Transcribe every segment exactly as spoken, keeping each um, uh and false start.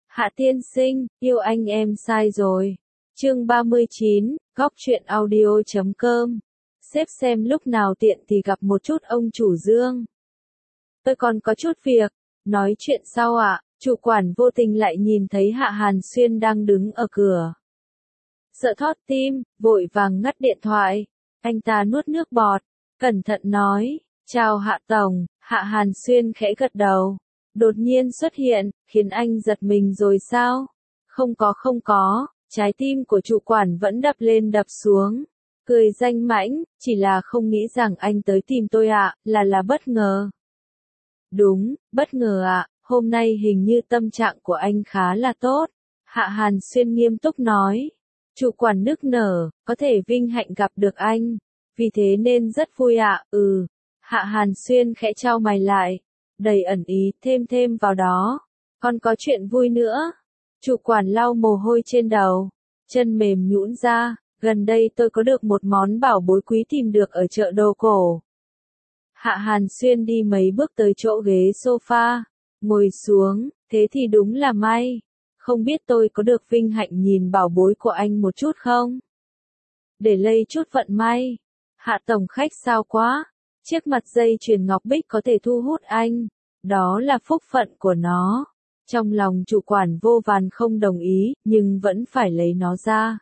Hạ tiên sinh, yêu anh em sai rồi. Chương ba mươi chín, góc truyện audio chấm com. Sếp xem lúc nào tiện thì gặp một chút ông chủ Dương. Tôi còn có chút việc, nói chuyện sau ạ. Chủ quản vô tình lại nhìn thấy Hạ Hàn Xuyên đang đứng ở cửa. Sợ thót tim, vội vàng ngắt điện thoại. Anh ta nuốt nước bọt, cẩn thận nói, chào Hạ Tổng. Hạ Hàn Xuyên khẽ gật đầu. Đột nhiên xuất hiện, khiến anh giật mình rồi sao? Không có không có, trái tim của chủ quản vẫn đập lên đập xuống. Cười danh mãnh, chỉ là không nghĩ rằng anh tới tìm tôi ạ, là là bất ngờ. Đúng, bất ngờ ạ, hôm nay hình như tâm trạng của anh khá là tốt. Hạ Hàn Xuyên nghiêm túc nói. Chủ quản nức nở, có thể vinh hạnh gặp được anh. Vì thế nên rất vui ạ, ừ. Hạ Hàn Xuyên khẽ chau mày lại. Đầy ẩn ý, thêm thêm vào đó. Còn có chuyện vui nữa. Chủ quản lau mồ hôi trên đầu. Chân mềm nhũn ra. Gần đây tôi có được một món bảo bối quý tìm được ở chợ đồ cổ. Hạ Hàn Xuyên đi mấy bước tới chỗ ghế sofa. Ngồi xuống, thế thì đúng là may. Không biết tôi có được vinh hạnh nhìn bảo bối của anh một chút không? Để lây chút vận may. Hạ Tổng khách sao quá. Chiếc mặt dây chuyền ngọc bích có thể thu hút anh. Đó là phúc phận của nó. Trong lòng chủ quản vô vàn không đồng ý, nhưng vẫn phải lấy nó ra.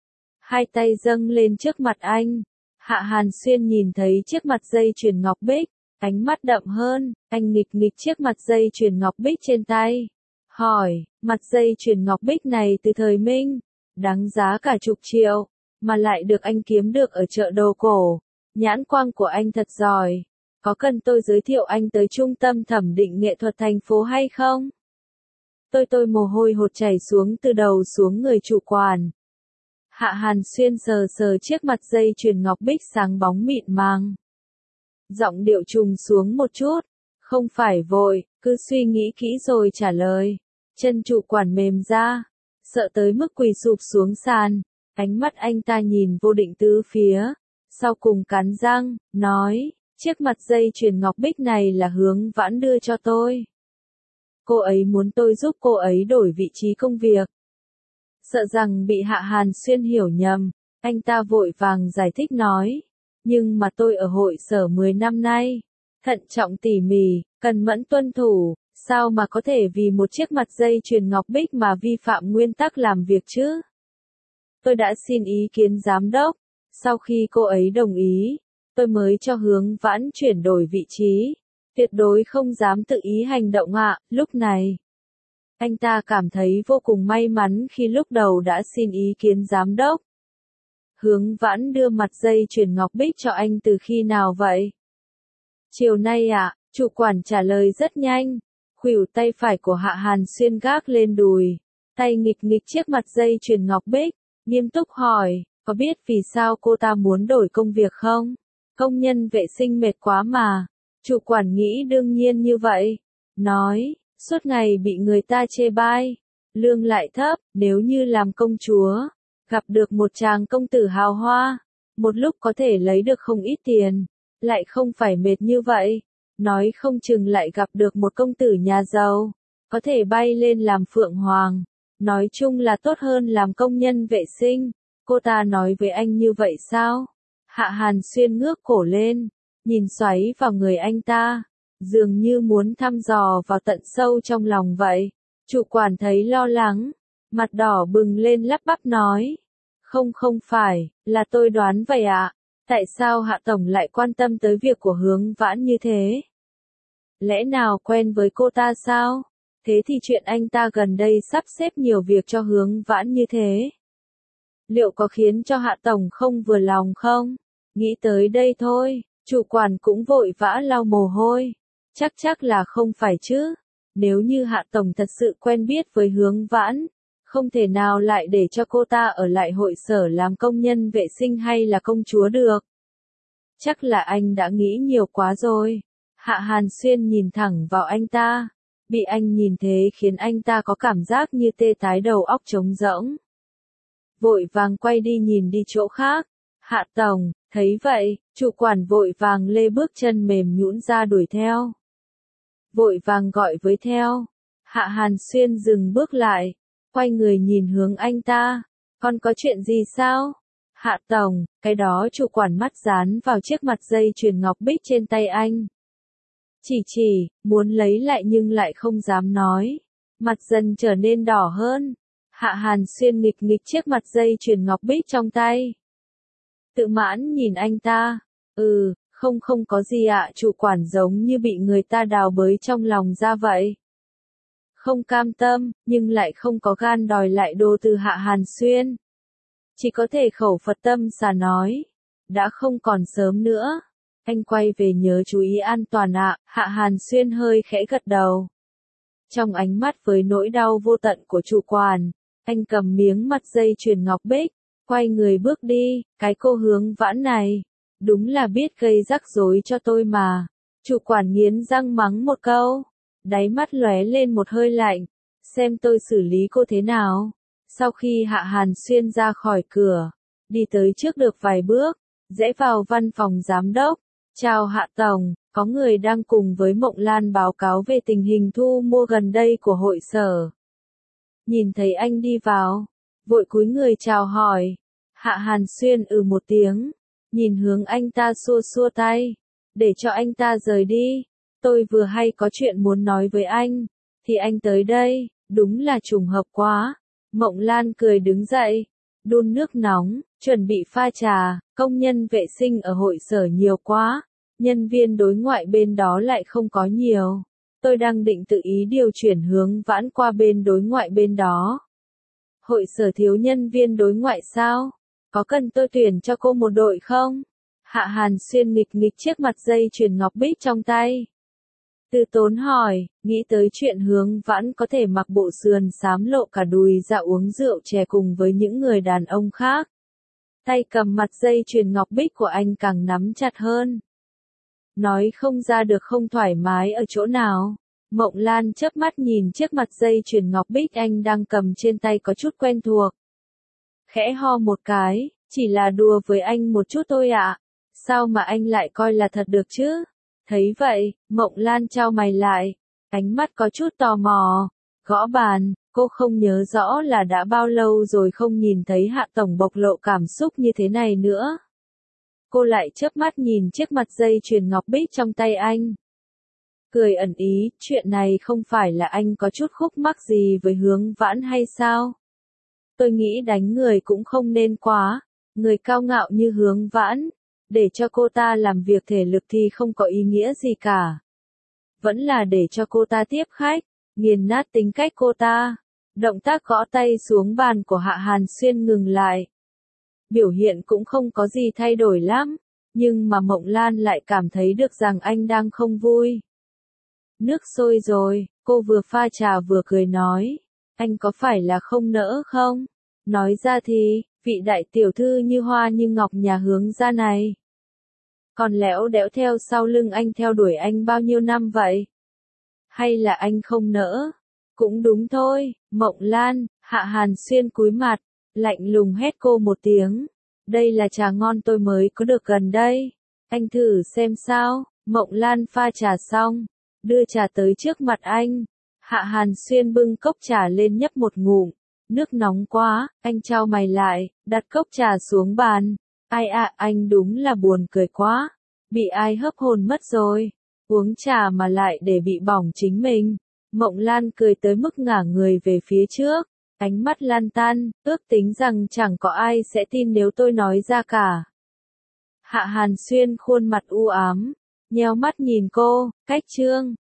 Hai tay dâng lên trước mặt anh. Hạ Hàn Xuyên nhìn thấy chiếc mặt dây chuyền ngọc bích. Ánh mắt đậm hơn, anh nghịch nghịch chiếc mặt dây chuyền ngọc bích trên tay. Hỏi, mặt dây chuyền ngọc bích này từ thời Minh. Đáng giá cả chục triệu. Mà lại được anh kiếm được ở chợ đồ cổ. Nhãn quang của anh thật giỏi. Có cần tôi giới thiệu anh tới trung tâm thẩm định nghệ thuật thành phố hay không? Tôi tôi mồ hôi hột chảy xuống từ đầu xuống người chủ quản. Hạ Hàn Xuyên sờ sờ chiếc mặt dây chuyền ngọc bích sáng bóng mịn màng. Giọng điệu trùng xuống một chút. Không phải vội, cứ suy nghĩ kỹ rồi trả lời. Chân chủ quản mềm ra. Sợ tới mức quỳ sụp xuống sàn. Ánh mắt anh ta nhìn vô định tứ phía. Sau cùng cắn răng, nói, chiếc mặt dây chuyền ngọc bích này là Hướng Vãn đưa cho tôi. Cô ấy muốn tôi giúp cô ấy đổi vị trí công việc. Sợ rằng bị Hạ Hàn Xuyên hiểu nhầm, anh ta vội vàng giải thích nói. Nhưng mà tôi ở hội sở mười năm nay, thận trọng tỉ mỉ, cần mẫn tuân thủ, sao mà có thể vì một chiếc mặt dây chuyền ngọc bích mà vi phạm nguyên tắc làm việc chứ? Tôi đã xin ý kiến giám đốc. Sau khi cô ấy đồng ý, tôi mới cho Hướng Vãn chuyển đổi vị trí. Tuyệt đối không dám tự ý hành động ạ. Lúc này, anh ta cảm thấy vô cùng may mắn khi lúc đầu đã xin ý kiến giám đốc. Hướng Vãn đưa mặt dây chuyền ngọc bích cho anh từ khi nào vậy? Chiều nay ạ, chủ quản trả lời rất nhanh. Khuỷu tay phải của Hạ Hàn Xuyên gác lên đùi, tay nghịch nghịch chiếc mặt dây chuyền ngọc bích, nghiêm túc hỏi. Có biết vì sao cô ta muốn đổi công việc không? Công nhân vệ sinh mệt quá mà. Chủ quản nghĩ đương nhiên như vậy. Nói, suốt ngày bị người ta chê bai. Lương lại thấp, nếu như làm công chúa. Gặp được một chàng công tử hào hoa. Một lúc có thể lấy được không ít tiền. Lại không phải mệt như vậy. Nói không chừng lại gặp được một công tử nhà giàu. Có thể bay lên làm phượng hoàng. Nói chung là tốt hơn làm công nhân vệ sinh. Cô ta nói với anh như vậy sao? Hạ Hàn Xuyên ngước cổ lên, nhìn xoáy vào người anh ta, dường như muốn thăm dò vào tận sâu trong lòng vậy. Chủ quản thấy lo lắng, mặt đỏ bừng lên lắp bắp nói. Không không phải, là tôi đoán vậy ạ. Tại sao Hạ Tổng lại quan tâm tới việc của Hướng Vãn như thế? Lẽ nào quen với cô ta sao? Thế thì chuyện anh ta gần đây sắp xếp nhiều việc cho Hướng Vãn như thế. Liệu có khiến cho Hạ Tổng không vừa lòng không? Nghĩ tới đây thôi, chủ quản cũng vội vã lau mồ hôi. Chắc chắc là không phải chứ. Nếu như Hạ Tổng thật sự quen biết với Hướng Vãn, không thể nào lại để cho cô ta ở lại hội sở làm công nhân vệ sinh hay là công chúa được. Chắc là anh đã nghĩ nhiều quá rồi. Hạ Hàn Xuyên nhìn thẳng vào anh ta. Bị anh nhìn thế khiến anh ta có cảm giác như tê tái đầu óc trống rỗng. Vội vàng quay đi nhìn đi chỗ khác. Hạ Tổng, thấy vậy, chủ quản vội vàng lê bước chân mềm nhũn ra đuổi theo. Vội vàng gọi với theo. Hạ Hàn Xuyên dừng bước lại, quay người nhìn hướng anh ta. Con có chuyện gì sao? Hạ tổng, cái đó chủ quản mắt dán vào chiếc mặt dây chuyền ngọc bích trên tay anh. Chỉ chỉ, muốn lấy lại nhưng lại không dám nói. Mặt dần trở nên đỏ hơn. Hạ Hàn Xuyên nghịch nghịch chiếc mặt dây chuyền ngọc bích trong tay. Tự mãn nhìn anh ta. Ừ, không không có gì ạ, chủ quản giống như bị người ta đào bới trong lòng ra vậy. Không cam tâm, nhưng lại không có gan đòi lại đồ từ Hạ Hàn Xuyên. Chỉ có thể khẩu Phật tâm xả nói. Đã không còn sớm nữa. Anh quay về nhớ chú ý an toàn ạ. Hạ Hàn Xuyên hơi khẽ gật đầu. Trong ánh mắt với nỗi đau vô tận của chủ quản, anh cầm miếng mặt dây chuyền ngọc bích, quay người bước đi. Cái cô Hướng Vãn này, đúng là biết gây rắc rối cho tôi mà. Chủ quản nghiến răng mắng một câu, đáy mắt lóe lên một hơi lạnh, xem tôi xử lý cô thế nào. Sau khi Hạ Hàn Xuyên ra khỏi cửa, đi tới trước được vài bước, rẽ vào văn phòng giám đốc. Chào Hạ tổng, có người đang cùng với Mộng Lan báo cáo về tình hình thu mua gần đây của hội sở. Nhìn thấy anh đi vào, vội cúi người chào hỏi. Hạ Hàn Xuyên ừ một tiếng, nhìn hướng anh ta xua xua tay, để cho anh ta rời đi. Tôi vừa hay có chuyện muốn nói với anh, thì anh tới đây, đúng là trùng hợp quá. Mộng Lan cười đứng dậy, đun nước nóng, chuẩn bị pha trà. Công nhân vệ sinh ở hội sở nhiều quá, nhân viên đối ngoại bên đó lại không có nhiều. Tôi đang định tự ý điều chuyển Hướng Vãn qua bên đối ngoại bên đó. Hội sở thiếu nhân viên đối ngoại sao? Có cần tôi tuyển cho cô một đội không? Hạ Hàn Xuyên nghịch nghịch chiếc mặt dây chuyền ngọc bích trong tay. Từ Tốn hỏi, nghĩ tới chuyện Hướng Vãn có thể mặc bộ sườn xám lộ cả đùi ra uống rượu chè cùng với những người đàn ông khác. Tay cầm mặt dây chuyền ngọc bích của anh càng nắm chặt hơn. Nói không ra được không thoải mái ở chỗ nào. Mộng Lan chớp mắt nhìn chiếc mặt dây chuyền ngọc bích anh đang cầm trên tay có chút quen thuộc. Khẽ ho một cái, chỉ là đùa với anh một chút thôi ạ. Sao mà anh lại coi là thật được chứ? Thấy vậy, Mộng Lan chau mày lại, ánh mắt có chút tò mò, gõ bàn. Cô không nhớ rõ là đã bao lâu rồi không nhìn thấy Hạ tổng bộc lộ cảm xúc như thế này nữa. Cô lại chớp mắt nhìn chiếc mặt dây chuyền ngọc bích trong tay anh. Cười ẩn ý, chuyện này không phải là anh có chút khúc mắc gì với Hướng Vãn hay sao? Tôi nghĩ đánh người cũng không nên quá, người cao ngạo như Hướng Vãn, để cho cô ta làm việc thể lực thì không có ý nghĩa gì cả. Vẫn là để cho cô ta tiếp khách, nghiền nát tính cách cô ta. Động tác gõ tay xuống bàn của Hạ Hàn Xuyên ngừng lại. Biểu hiện cũng không có gì thay đổi lắm, nhưng mà Mộng Lan lại cảm thấy được rằng anh đang không vui. Nước sôi rồi, cô vừa pha trà vừa cười nói, anh có phải là không nỡ không? Nói ra thì, vị đại tiểu thư như hoa như ngọc nhà Hướng gia này. Còn lẽo đẽo theo sau lưng anh theo đuổi anh bao nhiêu năm vậy? Hay là anh không nỡ? Cũng đúng thôi, Mộng Lan. Hạ Hàn Xuyên cúi mặt, lạnh lùng hét cô một tiếng. Đây là trà ngon tôi mới có được gần đây. Anh thử xem sao. Mộng Lan pha trà xong, đưa trà tới trước mặt anh. Hạ Hàn Xuyên bưng cốc trà lên nhấp một ngụm. Nước nóng quá, anh chau mày lại, đặt cốc trà xuống bàn. Ai ạ, à, anh đúng là buồn cười quá. Bị ai hấp hồn mất rồi. Uống trà mà lại để bị bỏng chính mình. Mộng Lan cười tới mức ngả người về phía trước. Ánh mắt lan tan, ước tính rằng chẳng có ai sẽ tin nếu tôi nói ra cả. Hạ Hàn Xuyên khuôn mặt u ám, nheo mắt nhìn cô, cách chương.